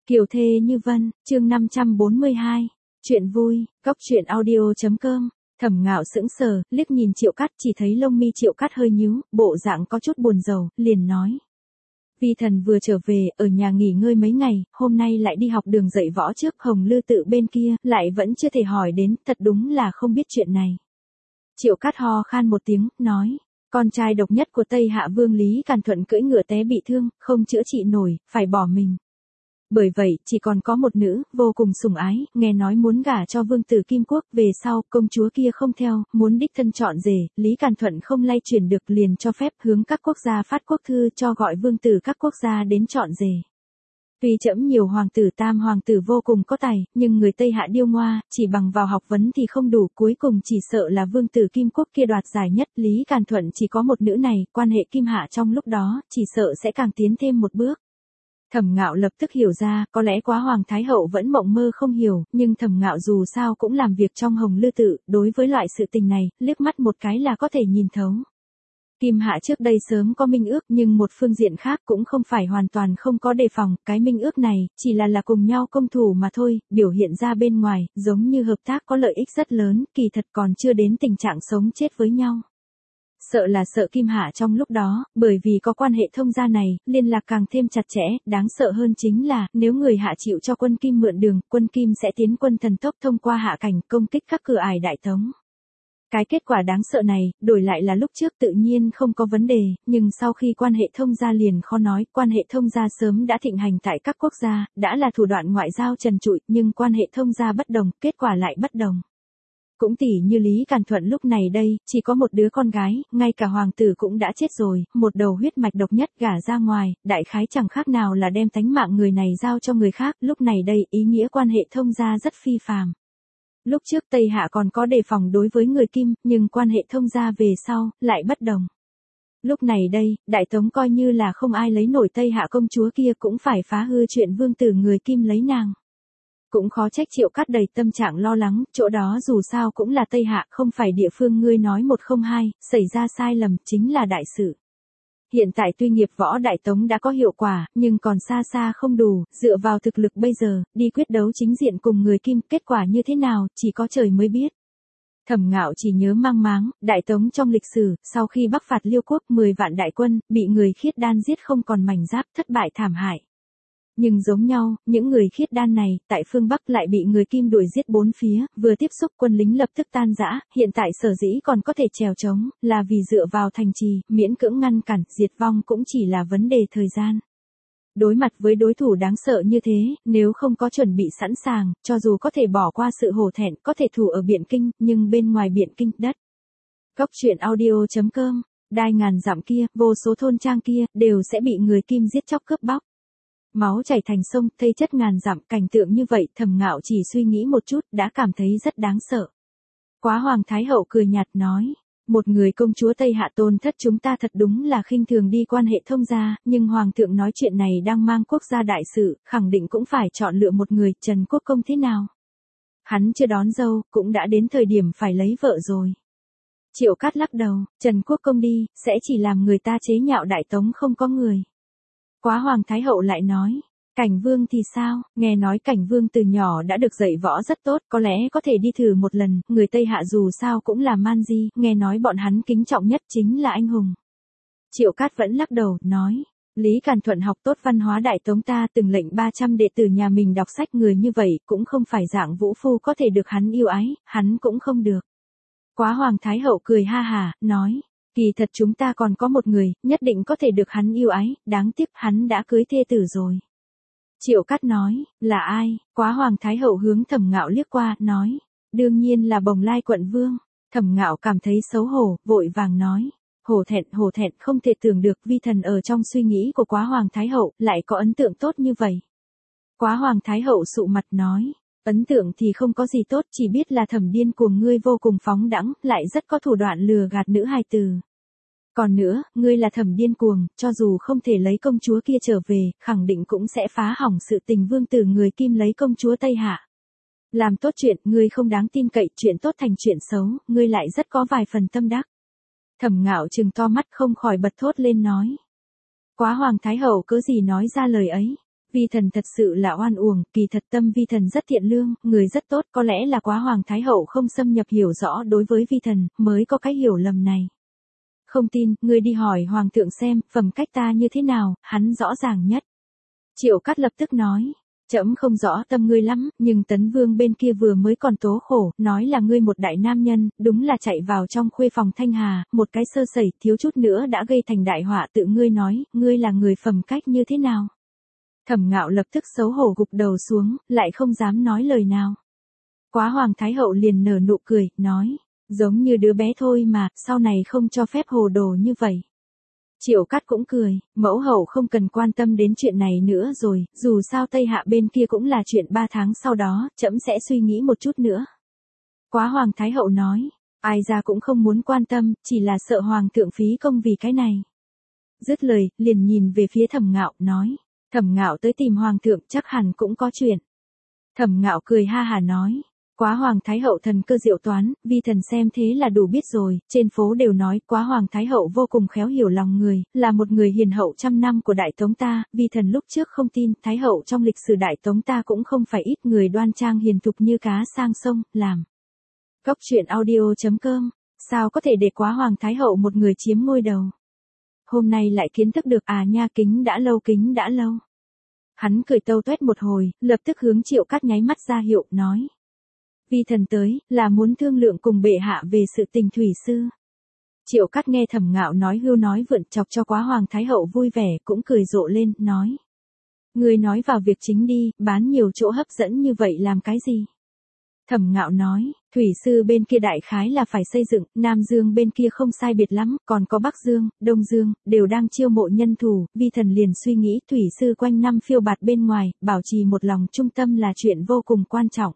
Kiều thê như vân, chương 542. Chuyện vui, cóc truyện audio.com. Thẩm Ngạo sững sờ, liếc nhìn Triệu Cát, chỉ thấy lông mi Triệu Cát hơi nhíu, bộ dạng có chút buồn rầu, liền nói: Vi thần vừa trở về, ở nhà nghỉ ngơi mấy ngày, hôm nay lại đi học đường dạy võ trước, Hồng Lư tự bên kia, lại vẫn chưa thể hỏi đến, thật đúng là không biết chuyện này. Triệu Cát ho khan một tiếng, nói: Con trai độc nhất của Tây Hạ Vương Lý Càn Thuận cưỡi ngựa té bị thương, không chữa trị nổi, phải bỏ mình. Bởi vậy, chỉ còn có một nữ, vô cùng sủng ái, nghe nói muốn gả cho vương tử Kim Quốc, về sau, công chúa kia không theo, muốn đích thân chọn rể, Lý Càn Thuận không lay chuyển được, liền cho phép hướng các quốc gia phát quốc thư cho gọi vương tử các quốc gia đến chọn rể. Tuy trẫm nhiều hoàng tử tam hoàng tử vô cùng có tài, nhưng người Tây Hạ điêu ngoa, chỉ bằng vào học vấn thì không đủ, cuối cùng chỉ sợ là vương tử Kim Quốc kia đoạt giải nhất, Lý Càn Thuận chỉ có một nữ này, quan hệ Kim Hạ trong lúc đó, chỉ sợ sẽ càng tiến thêm một bước. Thẩm Ngạo lập tức hiểu ra, có lẽ Quá Hoàng Thái Hậu vẫn mộng mơ không hiểu, nhưng Thẩm Ngạo dù sao cũng làm việc trong Hồng Lư tự, đối với loại sự tình này, liếc mắt một cái là có thể nhìn thấu. Kim Hạ trước đây sớm có minh ước, nhưng một phương diện khác cũng không phải hoàn toàn không có đề phòng, cái minh ước này, chỉ là cùng nhau công thủ mà thôi, biểu hiện ra bên ngoài, giống như hợp tác có lợi ích rất lớn, kỳ thật còn chưa đến tình trạng sống chết với nhau. Sợ Kim Hạ trong lúc đó, bởi vì có quan hệ thông gia này, liên lạc càng thêm chặt chẽ, đáng sợ hơn chính là, nếu người Hạ chịu cho quân Kim mượn đường, quân Kim sẽ tiến quân thần tốc thông qua Hạ cảnh, công kích các cửa ải Đại Tống. Cái kết quả đáng sợ này, đổi lại là lúc trước tự nhiên không có vấn đề, nhưng sau khi quan hệ thông gia liền khó nói, quan hệ thông gia sớm đã thịnh hành tại các quốc gia, đã là thủ đoạn ngoại giao trần trụi, nhưng quan hệ thông gia bất đồng, kết quả lại bất đồng. Cũng tỉ như Lý Càn Thuận lúc này đây, chỉ có một đứa con gái, ngay cả hoàng tử cũng đã chết rồi, một đầu huyết mạch độc nhất gả ra ngoài, đại khái chẳng khác nào là đem tánh mạng người này giao cho người khác, lúc này đây ý nghĩa quan hệ thông gia rất phi phàm. Lúc trước Tây Hạ còn có đề phòng đối với người Kim, nhưng quan hệ thông gia về sau, lại bất đồng. Lúc này đây, Đại Tống coi như là không ai lấy nổi Tây Hạ công chúa kia cũng phải phá hư chuyện vương tử người Kim lấy nàng. Cũng khó trách Triệu Cát đầy tâm trạng lo lắng, chỗ đó dù sao cũng là Tây Hạ, không phải địa phương ngươi nói 102, xảy ra sai lầm, chính là đại sự. Hiện tại tuy nghiệp võ Đại Tống đã có hiệu quả, nhưng còn xa xa không đủ, dựa vào thực lực bây giờ, đi quyết đấu chính diện cùng người Kim, kết quả như thế nào, chỉ có trời mới biết. Thẩm Ngạo chỉ nhớ mang máng, Đại Tống trong lịch sử, sau khi bắc phạt Liêu quốc 10 vạn đại quân, bị người khiết đan giết không còn mảnh giáp, thất bại thảm hại. Nhưng giống nhau, những người khiết đan này, tại phương Bắc lại bị người Kim đuổi giết bốn phía, vừa tiếp xúc quân lính lập tức tan rã, hiện tại sở dĩ còn có thể trèo trống, là vì dựa vào thành trì, miễn cưỡng ngăn cản, diệt vong cũng chỉ là vấn đề thời gian. Đối mặt với đối thủ đáng sợ như thế, nếu không có chuẩn bị sẵn sàng, cho dù có thể bỏ qua sự hổ thẹn, có thể thủ ở Biện Kinh, nhưng bên ngoài Biện Kinh, đất. Cóc truyện audio.com, đai ngàn dặm kia, vô số thôn trang kia, đều sẽ bị người Kim giết chóc cướp bóc. Máu chảy thành sông, thây chất ngàn dặm, cảnh tượng như vậy, Thẩm Ngạo chỉ suy nghĩ một chút, đã cảm thấy rất đáng sợ. Quá Hoàng Thái Hậu cười nhạt nói, một người công chúa Tây Hạ tôn thất chúng ta thật đúng là khinh thường đi quan hệ thông gia, nhưng Hoàng thượng nói chuyện này đang mang quốc gia đại sự, khẳng định cũng phải chọn lựa một người, Trần Quốc Công thế nào? Hắn chưa đón dâu, cũng đã đến thời điểm phải lấy vợ rồi. Triệu Cát lắc đầu, Trần Quốc Công đi, sẽ chỉ làm người ta chế nhạo Đại Tống không có người. Quá Hoàng Thái Hậu lại nói, Cảnh Vương thì sao, nghe nói Cảnh Vương từ nhỏ đã được dạy võ rất tốt, có lẽ có thể đi thử một lần, người Tây Hạ dù sao cũng là man di, nghe nói bọn hắn kính trọng nhất chính là anh hùng. Triệu Cát vẫn lắc đầu, nói, Lý Càn Thuận học tốt văn hóa Đại Tống ta từng lệnh 300 đệ tử nhà mình đọc sách, người như vậy, cũng không phải dạng vũ phu có thể được hắn yêu ái, hắn cũng không được. Quá Hoàng Thái Hậu cười ha hả, nói, kỳ thật chúng ta còn có một người, nhất định có thể được hắn yêu ái, đáng tiếc hắn đã cưới thê tử rồi. Triệu Cát nói, là ai? Quá Hoàng Thái Hậu hướng Thẩm Ngạo liếc qua, nói, đương nhiên là Bồng Lai quận vương. Thẩm Ngạo cảm thấy xấu hổ, vội vàng nói, hổ thẹn, không thể tưởng được vi thần ở trong suy nghĩ của Quá Hoàng Thái Hậu, lại có ấn tượng tốt như vậy. Quá Hoàng Thái Hậu sụ mặt nói, ấn tượng thì không có gì tốt, chỉ biết là Thẩm điên cuồng ngươi vô cùng phóng đãng, lại rất có thủ đoạn lừa gạt nữ hài tử. Còn nữa, ngươi là Thẩm điên cuồng, cho dù không thể lấy công chúa kia trở về, khẳng định cũng sẽ phá hỏng sự tình vương tử người Kim lấy công chúa Tây Hạ. Làm tốt chuyện, ngươi không đáng tin cậy, chuyện tốt thành chuyện xấu, ngươi lại rất có vài phần tâm đắc. Thẩm Ngạo trừng to mắt không khỏi bật thốt lên nói. Quá Hoàng Thái Hậu cớ gì nói ra lời ấy, Vi thần thật sự là oan uổng, kỳ thật tâm vi thần rất thiện lương, người rất tốt, có lẽ là quá hoàng thái hậu không xâm nhập hiểu rõ đối với vi thần, mới có cái hiểu lầm này. Không tin, ngươi đi hỏi hoàng thượng xem, phẩm cách ta như thế nào, hắn rõ ràng nhất. Triệu Cát lập tức nói, trẫm không rõ tâm ngươi lắm, nhưng Tấn Vương bên kia vừa mới còn tố khổ, nói là ngươi một đại nam nhân, đúng là chạy vào trong khuê phòng Thanh Hà, một cái sơ sẩy, thiếu chút nữa đã gây thành đại họa, tự ngươi nói, ngươi là người phẩm cách như thế nào? Thẩm Ngạo lập tức xấu hổ gục đầu xuống, lại không dám nói lời nào. Quá hoàng thái hậu liền nở nụ cười, nói, giống như đứa bé thôi mà, sau này không cho phép hồ đồ như vậy. Triệu Cát cũng cười, mẫu hậu không cần quan tâm đến chuyện này nữa rồi, dù sao Tây Hạ bên kia cũng là chuyện 3 tháng sau đó, trẫm sẽ suy nghĩ một chút nữa. Quá hoàng thái hậu nói, ai ra cũng không muốn quan tâm, chỉ là sợ hoàng thượng phí công vì cái này. Dứt lời, liền nhìn về phía Thẩm Ngạo, nói, Thẩm Ngạo tới tìm hoàng thượng chắc hẳn cũng có chuyện. Thẩm Ngạo cười ha hà nói, Quá hoàng thái hậu thần cơ diệu toán, vi thần xem thế là đủ biết rồi, trên phố đều nói Quá hoàng thái hậu vô cùng khéo hiểu lòng người, là một người hiền hậu trăm năm của Đại Tống ta, vi thần lúc trước không tin, thái hậu trong lịch sử Đại Tống ta cũng không phải ít người đoan trang hiền thục như cá sang sông, làm. Cốc truyện audio.com, sao có thể để Quá hoàng thái hậu một người chiếm ngôi đầu. Hôm nay lại kiến thức được nha, kính đã lâu. Hắn cười tâu tuét một hồi, lập tức hướng Triệu Cát nháy mắt ra hiệu, nói. Vi thần tới, là muốn thương lượng cùng bệ hạ về sự tình thủy sư. Triệu Cát nghe Thẩm Ngạo nói hưu nói vượn chọc cho Quá hoàng thái hậu vui vẻ, cũng cười rộ lên, nói. Ngươi nói vào việc chính đi, bán nhiều chỗ hấp dẫn như vậy làm cái gì? Thẩm Ngạo nói, thủy sư bên kia đại khái là phải xây dựng, Nam Dương bên kia không sai biệt lắm, còn có Bắc Dương, Đông Dương, đều đang chiêu mộ nhân thủ, vi thần liền suy nghĩ thủy sư quanh năm phiêu bạt bên ngoài, bảo trì một lòng trung tâm là chuyện vô cùng quan trọng.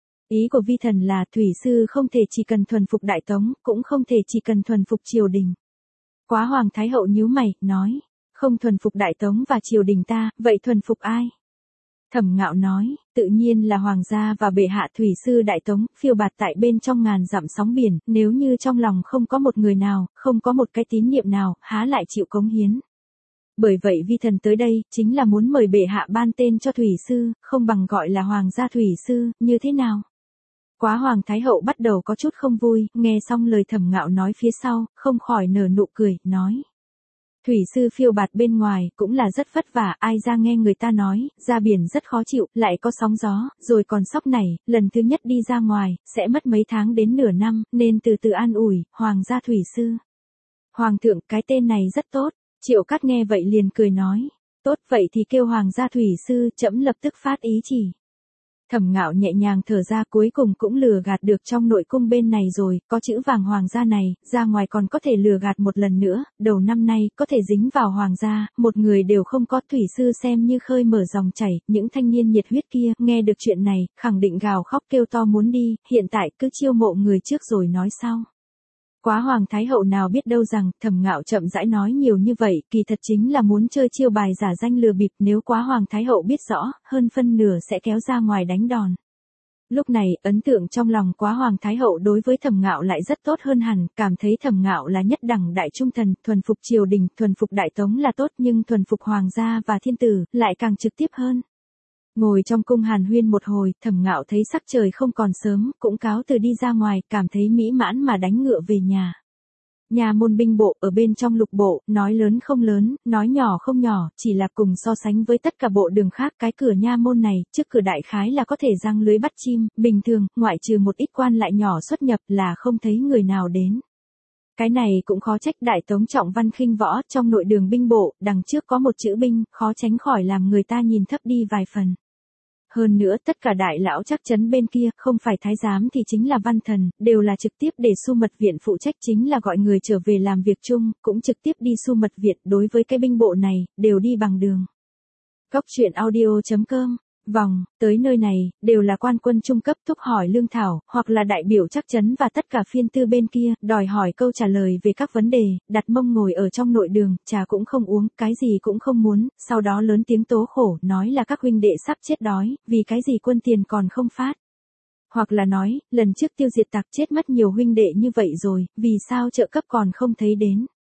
Ý của vi thần là thủy sư không thể chỉ cần thuần phục Đại Tống, cũng không thể chỉ cần thuần phục triều đình. Quá hoàng thái hậu nhíu mày, nói, không thuần phục Đại Tống và triều đình ta, vậy thuần phục ai? Thẩm Ngạo nói, tự nhiên là hoàng gia và bệ hạ thủy sư Đại Tống, phiêu bạt tại bên trong ngàn dặm sóng biển, nếu như trong lòng không có một người nào, không có một cái tín niệm nào, há lại chịu cống hiến. Bởi vậy vi thần tới đây, chính là muốn mời bệ hạ ban tên cho thủy sư, không bằng gọi là hoàng gia thủy sư, như thế nào? Quá hoàng thái hậu bắt đầu có chút không vui, nghe xong lời Thẩm Ngạo nói phía sau, không khỏi nở nụ cười, nói. Thủy sư phiêu bạt bên ngoài, cũng là rất vất vả, ai ra nghe người ta nói, ra biển rất khó chịu, lại có sóng gió, rồi còn sóc nảy, lần thứ nhất đi ra ngoài, sẽ mất mấy tháng đến nửa năm, nên từ từ an ủi, hoàng gia thủy sư. Hoàng thượng, cái tên này rất tốt, Triệu Cát nghe vậy liền cười nói, tốt vậy thì kêu hoàng gia thủy sư, trẫm lập tức phát ý chỉ. Thẩm Ngạo nhẹ nhàng thở ra, cuối cùng cũng lừa gạt được trong nội cung bên này rồi, có chữ vàng hoàng gia này, ra ngoài còn có thể lừa gạt một lần nữa, đầu năm nay có thể dính vào hoàng gia, một người đều không có. Thủy sư xem như khơi mở dòng chảy, những thanh niên nhiệt huyết kia, nghe được chuyện này, khẳng định gào khóc kêu to muốn đi, hiện tại cứ chiêu mộ người trước rồi nói sau. Quá hoàng thái hậu nào biết đâu rằng, Thẩm Ngạo chậm rãi nói nhiều như vậy, kỳ thật chính là muốn chơi chiêu bài giả danh lừa bịp, nếu Quá hoàng thái hậu biết rõ, hơn phân nửa sẽ kéo ra ngoài đánh đòn. Lúc này, ấn tượng trong lòng Quá hoàng thái hậu đối với Thẩm Ngạo lại rất tốt hơn hẳn, cảm thấy Thẩm Ngạo là nhất đẳng đại trung thần, thuần phục triều đình, thuần phục Đại Tống là tốt, nhưng thuần phục hoàng gia và thiên tử, lại càng trực tiếp hơn. Ngồi trong cung hàn huyên một hồi, Thẩm Ngạo thấy sắc trời không còn sớm, cũng cáo từ đi ra ngoài, cảm thấy mỹ mãn mà đánh ngựa về nhà. Nhà môn binh bộ ở bên trong lục bộ, nói lớn không lớn, nói nhỏ không nhỏ, chỉ là cùng so sánh với tất cả bộ đường khác, cái cửa nha môn này, trước cửa đại khái là có thể giăng lưới bắt chim, bình thường, ngoại trừ một ít quan lại nhỏ xuất nhập là không thấy người nào đến. Cái này cũng khó trách Đại Tống trọng văn khinh võ, trong nội đường binh bộ, đằng trước có một chữ binh, khó tránh khỏi làm người ta nhìn thấp đi vài phần. Hơn nữa tất cả đại lão chắc chắn bên kia, không phải thái giám thì chính là văn thần, đều là trực tiếp để Xu Mật Viện phụ trách, chính là gọi người trở về làm việc chung, cũng trực tiếp đi Xu Mật Viện, đối với cái binh bộ này, đều đi bằng đường. Cốc truyện audio.com, vòng, tới nơi này, đều là quan quân trung cấp thúc hỏi lương thảo, hoặc là đại biểu chắc chắn và tất cả phiên tư bên kia, đòi hỏi câu trả lời về các vấn đề, đặt mông ngồi ở trong nội đường, trà cũng không uống, cái gì cũng không muốn, sau đó lớn tiếng tố khổ, nói là các huynh đệ sắp chết đói, vì cái gì quân tiền còn không phát. Hoặc là nói, lần trước tiêu diệt tặc chết mất nhiều huynh đệ như vậy rồi, vì sao trợ cấp còn không thấy đến.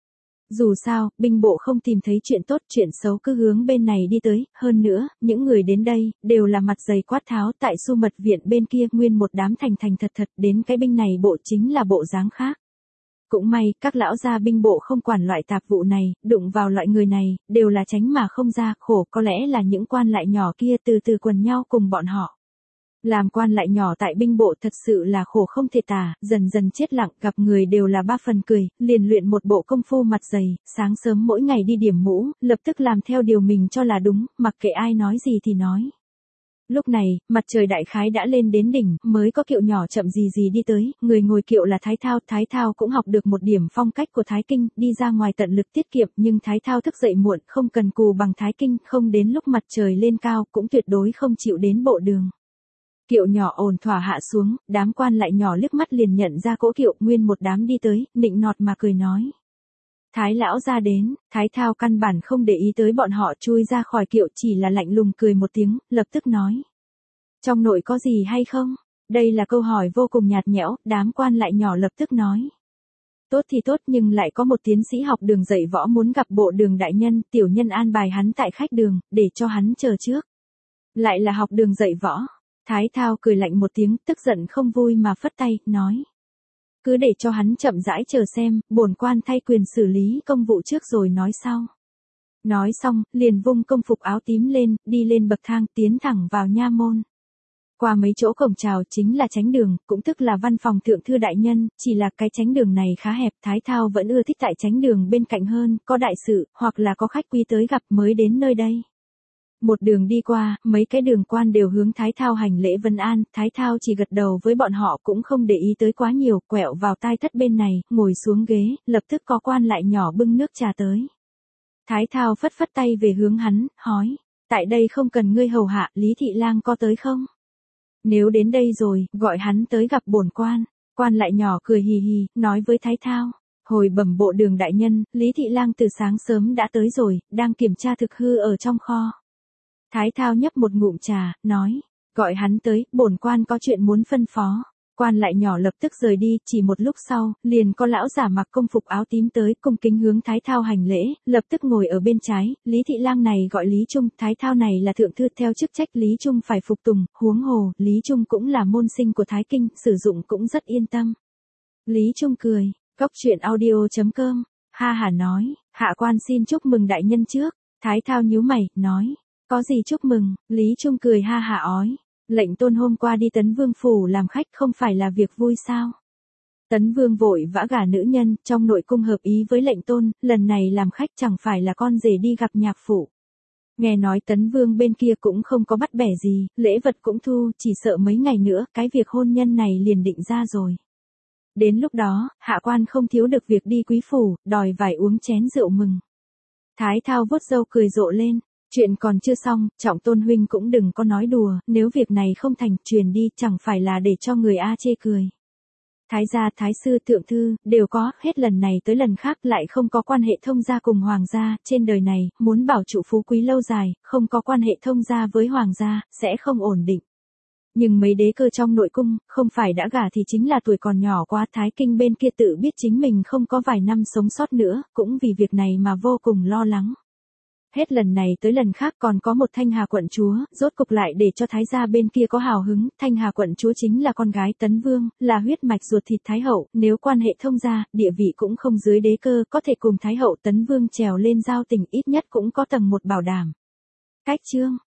Dù sao, binh bộ không tìm thấy chuyện tốt chuyện xấu cứ hướng bên này đi tới, hơn nữa, những người đến đây, đều là mặt dày quát tháo tại Xu Mật Viện bên kia nguyên một đám thành thành thật thật đến cái binh này bộ chính là bộ dáng khác. Cũng may, các lão gia binh bộ không quản loại tạp vụ này, đụng vào loại người này, đều là tránh mà không ra, khổ có lẽ là những quan lại nhỏ kia từ từ quần nhau cùng bọn họ. Làm quan lại nhỏ tại binh bộ thật sự là khổ không thể tả, dần dần chết lặng, gặp người đều là ba phần cười, liền luyện một bộ công phu mặt dày, sáng sớm mỗi ngày đi điểm mũ, lập tức làm theo điều mình cho là đúng, mặc kệ ai nói gì thì nói. Lúc này, mặt trời đại khái đã lên đến đỉnh, mới có kiệu nhỏ chậm gì gì đi tới, người ngồi kiệu là Thái Thao cũng học được một điểm phong cách của Thái Kinh, đi ra ngoài tận lực tiết kiệm, nhưng Thái Thao thức dậy muộn, không cần cù bằng Thái Kinh, không đến lúc mặt trời lên cao, cũng tuyệt đối không chịu đến bộ đường. Kiệu nhỏ ổn thỏa hạ xuống, đám quan lại nhỏ liếc mắt liền nhận ra cỗ kiệu, nguyên một đám đi tới, nịnh nọt mà cười nói. Thái lão ra đến, Thái Thao căn bản không để ý tới bọn họ chui ra khỏi kiệu chỉ là lạnh lùng cười một tiếng, lập tức nói. Trong nội có gì hay không? Đây là câu hỏi vô cùng nhạt nhẽo, đám quan lại nhỏ lập tức nói. Tốt thì tốt nhưng lại có một tiến sĩ học đường dạy võ muốn gặp bộ đường đại nhân, tiểu nhân an bài hắn tại khách đường, để cho hắn chờ trước. Lại là học đường dạy võ. Thái Thao cười lạnh một tiếng, tức giận không vui mà phất tay, nói. Cứ để cho hắn chậm rãi chờ xem, bổn quan thay quyền xử lý công vụ trước rồi nói sau. Nói xong, liền vung công phục áo tím lên, đi lên bậc thang tiến thẳng vào nha môn. Qua mấy chỗ cổng chào chính là chánh đường, cũng tức là văn phòng thượng thư đại nhân, chỉ là cái chánh đường này khá hẹp, Thái Thao vẫn ưa thích tại chánh đường bên cạnh hơn, có đại sự, hoặc là có khách quý tới gặp mới đến nơi đây. Một đường đi qua, mấy cái đường quan đều hướng Thái Thao hành lễ vân an, Thái Thao chỉ gật đầu với bọn họ cũng không để ý tới quá nhiều, quẹo vào tai thất bên này, ngồi xuống ghế, lập tức có quan lại nhỏ bưng nước trà tới. Thái Thao phất phất tay về hướng hắn, hỏi, tại đây không cần ngươi hầu hạ, Lý Thị Lang có tới không? Nếu đến đây rồi, gọi hắn tới gặp bổn quan. Quan lại nhỏ cười hì hì, nói với Thái Thao. Hồi bẩm bộ đường đại nhân, Lý Thị Lang từ sáng sớm đã tới rồi, đang kiểm tra thực hư ở trong kho. Thái Thao nhấp một ngụm trà, nói, gọi hắn tới, bổn quan có chuyện muốn phân phó. Quan lại nhỏ lập tức rời đi, chỉ một lúc sau, liền có lão giả mặc công phục áo tím tới, cung kính hướng Thái Thao hành lễ, lập tức ngồi ở bên trái, Lý Thị Lang này gọi Lý Trung, Thái Thao này là thượng thư theo chức trách Lý Trung phải phục tùng, huống hồ, Lý Trung cũng là môn sinh của Thái Kinh, sử dụng cũng rất yên tâm. Lý Trung cười, góc truyện audio.com, ha hà nói, hạ quan xin chúc mừng đại nhân trước, Thái Thao nhíu mày, nói, có gì chúc mừng, Lý Trung cười ha hà ói. Lệnh Tôn hôm qua đi Tấn Vương phủ làm khách không phải là việc vui sao? Tấn Vương vội vã gả nữ nhân, trong nội cung hợp ý với lệnh Tôn, lần này làm khách chẳng phải là con rể đi gặp nhạc phụ. Nghe nói Tấn Vương bên kia cũng không có bắt bẻ gì, lễ vật cũng thu, chỉ sợ mấy ngày nữa, cái việc hôn nhân này liền định ra rồi. Đến lúc đó, hạ quan không thiếu được việc đi quý phủ, đòi vải uống chén rượu mừng. Thái Thao vuốt râu cười rộ lên. Chuyện còn chưa xong, Trọng Tôn huynh cũng đừng có nói đùa, nếu việc này không thành, truyền đi, chẳng phải là để cho người A chê cười. Thái gia, thái sư, thượng thư, đều có, hết lần này tới lần khác lại không có quan hệ thông gia cùng hoàng gia, trên đời này, muốn bảo trụ phú quý lâu dài, không có quan hệ thông gia với hoàng gia, sẽ không ổn định. Nhưng mấy đế cơ trong nội cung, không phải đã gả thì chính là tuổi còn nhỏ quá, Thái Kinh bên kia tự biết chính mình không có vài năm sống sót nữa, cũng vì việc này mà vô cùng lo lắng. Hết lần này tới lần khác còn có một Thanh Hà quận chúa, rốt cục lại để cho thái gia bên kia có hào hứng, Thanh Hà quận chúa chính là con gái Tấn Vương, là huyết mạch ruột thịt Thái hậu, nếu quan hệ thông gia, địa vị cũng không dưới đế cơ, có thể cùng Thái hậu Tấn Vương trèo lên giao tình ít nhất cũng có tầng một bảo đảm. Cách chương